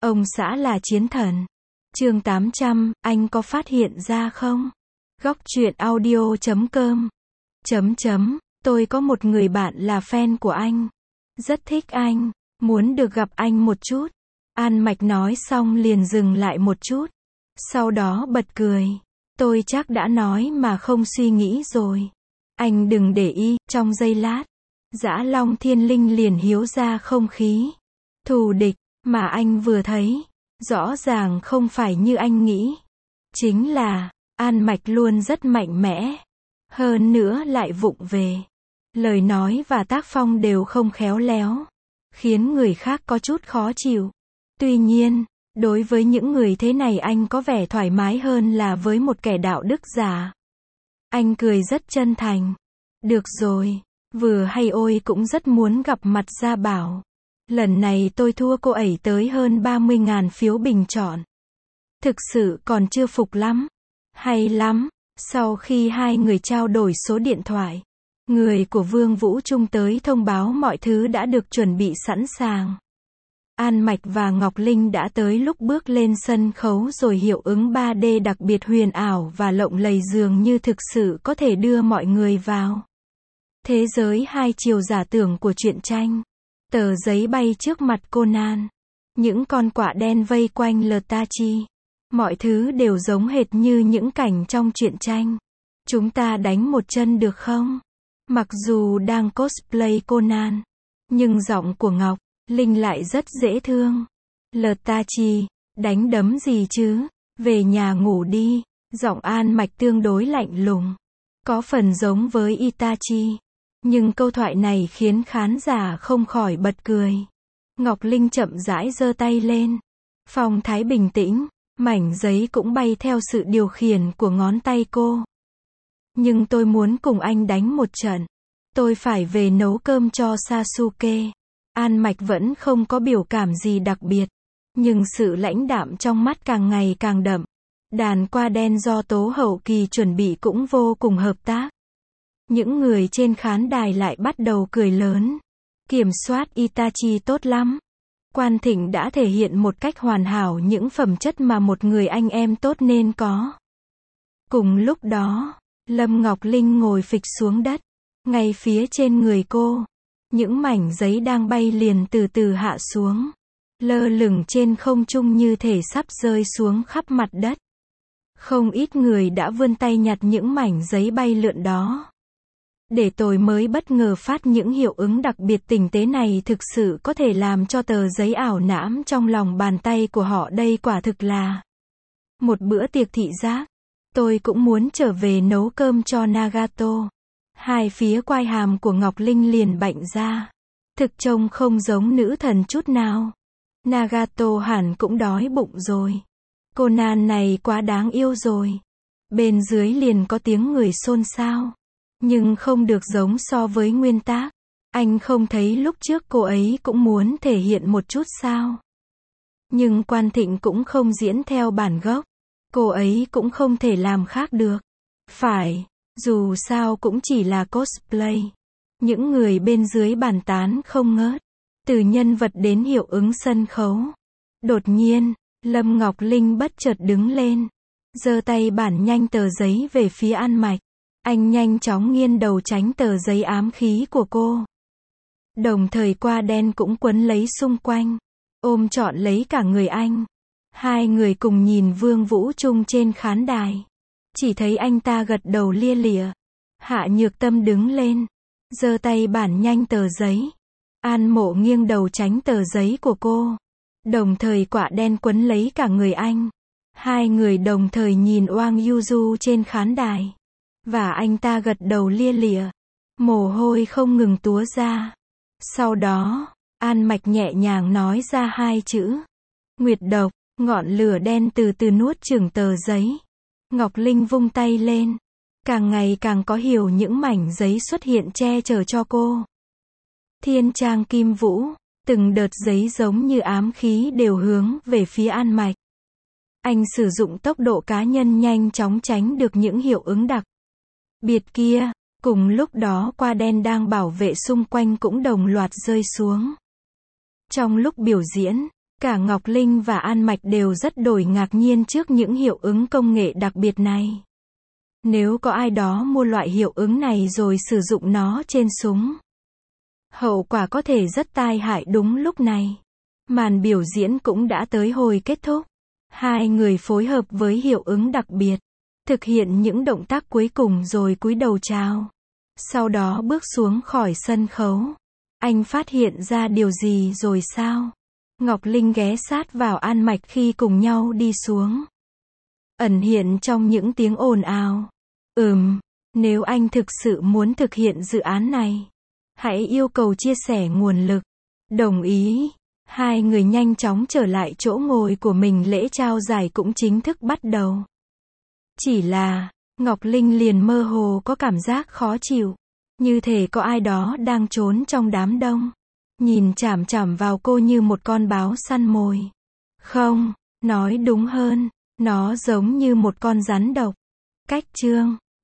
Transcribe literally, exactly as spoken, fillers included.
Ông xã là chiến thần. Chương tám trăm, anh có phát hiện ra không? Góc truyện audio chấm com. Chấm chấm, tôi có một người bạn là fan của anh. Rất thích anh, muốn được gặp anh một chút. An Mạch nói xong liền dừng lại một chút. Sau đó bật cười. Tôi chắc đã nói mà không suy nghĩ rồi. Anh đừng để ý, trong giây lát. Dã Long Thiên Linh liền hiếu ra không khí. Thù địch, mà anh vừa thấy. Rõ ràng không phải như anh nghĩ. Chính là, An Mạch luôn rất mạnh mẽ. Hơn nữa lại vụng về. Lời nói và tác phong đều không khéo léo. Khiến người khác có chút khó chịu. Tuy nhiên, đối với những người thế này anh có vẻ thoải mái hơn là với một kẻ đạo đức giả. Anh cười rất chân thành. Được rồi, vừa hay ôi cũng rất muốn gặp mặt Gia Bảo. Lần này tôi thua cô ấy tới hơn ba mươi ngàn phiếu bình chọn. Thực sự còn chưa phục lắm. Hay lắm. Sau khi hai người trao đổi số điện thoại, người của Vương Vũ Trung tới thông báo mọi thứ đã được chuẩn bị sẵn sàng. An Mạch và Ngọc Linh đã tới lúc bước lên sân khấu rồi, hiệu ứng ba D đặc biệt huyền ảo và lộng lẫy dường như thực sự có thể đưa mọi người vào thế giới hai chiều giả tưởng của truyện tranh. Tờ giấy bay trước mặt Conan. Những con quạ đen vây quanh Letachi. Mọi thứ đều giống hệt như những cảnh trong truyện tranh. Chúng ta đánh một chân được không? Mặc dù đang cosplay Conan, nhưng giọng của Ngọc Linh lại rất dễ thương. Letachi, đánh đấm gì chứ? Về nhà ngủ đi. Giọng An Mạch tương đối lạnh lùng. Có phần giống với Itachi. Nhưng câu thoại này khiến khán giả không khỏi bật cười. Ngọc Linh chậm rãi giơ tay lên. Phong thái bình tĩnh, mảnh giấy cũng bay theo sự điều khiển của ngón tay cô. Nhưng tôi muốn cùng anh đánh một trận. Tôi phải về nấu cơm cho Sasuke. An Mạch vẫn không có biểu cảm gì đặc biệt. Nhưng sự lãnh đạm trong mắt càng ngày càng đậm. Đàn qua đen do Tố Hậu Kỳ chuẩn bị cũng vô cùng hợp tác. Những người trên khán đài lại bắt đầu cười lớn. Kiểm soát Itachi tốt lắm. Quan Thịnh đã thể hiện một cách hoàn hảo những phẩm chất mà một người anh em tốt nên có. Cùng lúc đó, Lâm Ngọc Linh ngồi phịch xuống đất. Ngay phía trên người cô, những mảnh giấy đang bay liền từ từ hạ xuống. Lơ lửng trên không trung như thể sắp rơi xuống khắp mặt đất. Không ít người đã vươn tay nhặt những mảnh giấy bay lượn đó. Để tôi mới bất ngờ phát những hiệu ứng đặc biệt tinh tế này thực sự có thể làm cho tờ giấy ảo nãm trong lòng bàn tay của họ. Đây quả thực là một bữa tiệc thị giác. Tôi cũng muốn trở về nấu cơm cho Nagato. Hai phía quai hàm của Ngọc Linh liền bạnh ra. Thực trông không giống nữ thần chút nào. Nagato hẳn cũng đói bụng rồi. Conan này quá đáng yêu rồi. Bên dưới liền có tiếng người xôn xao. Nhưng không được giống so với nguyên tác. Anh không thấy lúc trước cô ấy cũng muốn thể hiện một chút sao? Nhưng Quan Thịnh cũng không diễn theo bản gốc. Cô ấy cũng không thể làm khác được. Phải, dù sao cũng chỉ là cosplay. Những người bên dưới bàn tán không ngớt. Từ nhân vật đến hiệu ứng sân khấu. Đột nhiên, Lâm Ngọc Linh bất chợt đứng lên. Giơ tay bản nhanh tờ giấy về phía An Mạch. Anh nhanh chóng nghiêng đầu tránh tờ giấy ám khí của cô. Đồng thời qua đen cũng quấn lấy xung quanh. Ôm trọn lấy cả người anh. Hai người cùng nhìn Vương Vũ Trung trên khán đài. Chỉ thấy anh ta gật đầu lia lịa. Hạ Nhược Tâm đứng lên. Giơ tay bản nhanh tờ giấy. An Mộ nghiêng đầu tránh tờ giấy của cô. Đồng thời quạ đen quấn lấy cả người anh. Hai người đồng thời nhìn Oang Yuzu trên khán đài. Và anh ta gật đầu lia lịa. Mồ hôi không ngừng túa ra. Sau đó, An Mạch nhẹ nhàng nói ra hai chữ. Nguyệt độc. Ngọn lửa đen từ từ nuốt chửng tờ giấy. Ngọc Linh vung tay lên. Càng ngày càng có hiểu những mảnh giấy xuất hiện che chở cho cô. Thiên Trang Kim Vũ. Từng đợt giấy giống như ám khí đều hướng về phía An Mạch. Anh sử dụng tốc độ cá nhân nhanh chóng tránh được những hiệu ứng đặc biệt kia. Cùng lúc đó qua đen đang bảo vệ xung quanh cũng đồng loạt rơi xuống. Trong lúc biểu diễn, Cả Ngọc Linh và An Mạch đều rất đổi ngạc nhiên trước những hiệu ứng công nghệ đặc biệt này. Nếu có ai đó mua loại hiệu ứng này rồi sử dụng nó trên súng, hậu quả có thể rất tai hại đúng lúc này. Màn biểu diễn cũng đã tới hồi kết thúc. Hai người phối hợp với hiệu ứng đặc biệt, thực hiện những động tác cuối cùng rồi cúi đầu chào. Sau đó bước xuống khỏi sân khấu. Anh phát hiện ra điều gì rồi sao? Ngọc Linh ghé sát vào An Mạch khi cùng nhau đi xuống. Ẩn hiện trong những tiếng ồn ào. Ừm, nếu anh thực sự muốn thực hiện dự án này, hãy yêu cầu chia sẻ nguồn lực. Đồng ý. Hai người nhanh chóng trở lại chỗ ngồi của mình, lễ trao giải cũng chính thức bắt đầu. Chỉ là, Ngọc Linh liền mơ hồ có cảm giác khó chịu. Như thể có ai đó đang trốn trong đám đông. Nhìn chằm chằm vào cô như một con báo săn mồi. Không, nói đúng hơn, nó giống như một con rắn độc. Cách chương